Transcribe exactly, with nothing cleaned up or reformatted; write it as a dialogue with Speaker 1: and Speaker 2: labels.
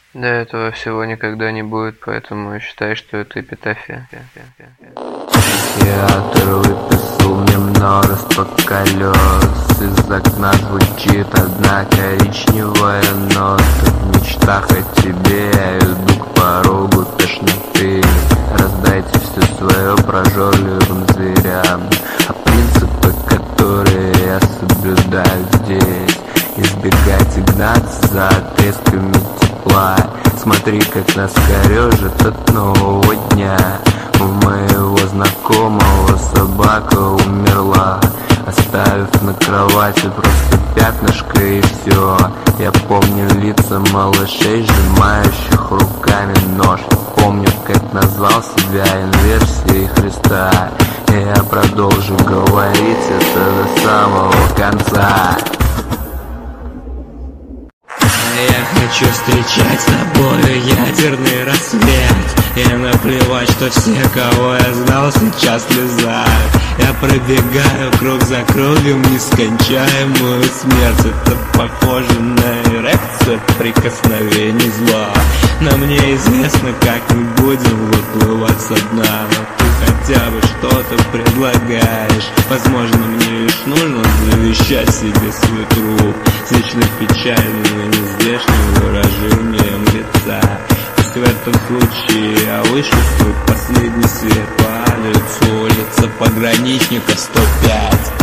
Speaker 1: Да, этого всего никогда не будет, поэтому считай, что это эпитафия.
Speaker 2: Театр выписал мне множество колес. Из окна звучит одна коричневая нота. В мечтах о тебе я иду к порогу тошноты. Раздайте все свое прожорливым зверям. А принципы, которые я соблюдаю здесь: избегать и гнаться за отрезками тепла. Смотри, как нас корежит от нового дня. У моего знакомого собака умерла, оставив на кровати просто пятнышко и все. Я помню лица малышей, сжимающих руками нож. Помню, как назвал себя инверсией Христа. И я продолжу говорить это до самого конца.
Speaker 3: Я хочу встречать с тобою ядерный рассвет. И наплевать, что все, кого я знал, сейчас слезают. Я пробегаю круг за кругом нескончаемую смерть. Это похоже на эрекцию от прикосновений зла. Но мне известно, как мы будем выплывать со дна. Но ты хотя бы что-то предлагаешь. Возможно, мне лишь нужно завещать себе свой труп с вечно печальным и нездешним выражением лица. Пусть в этом случае я вышлю свой последний свет по адресу улица Пограничника сто пять.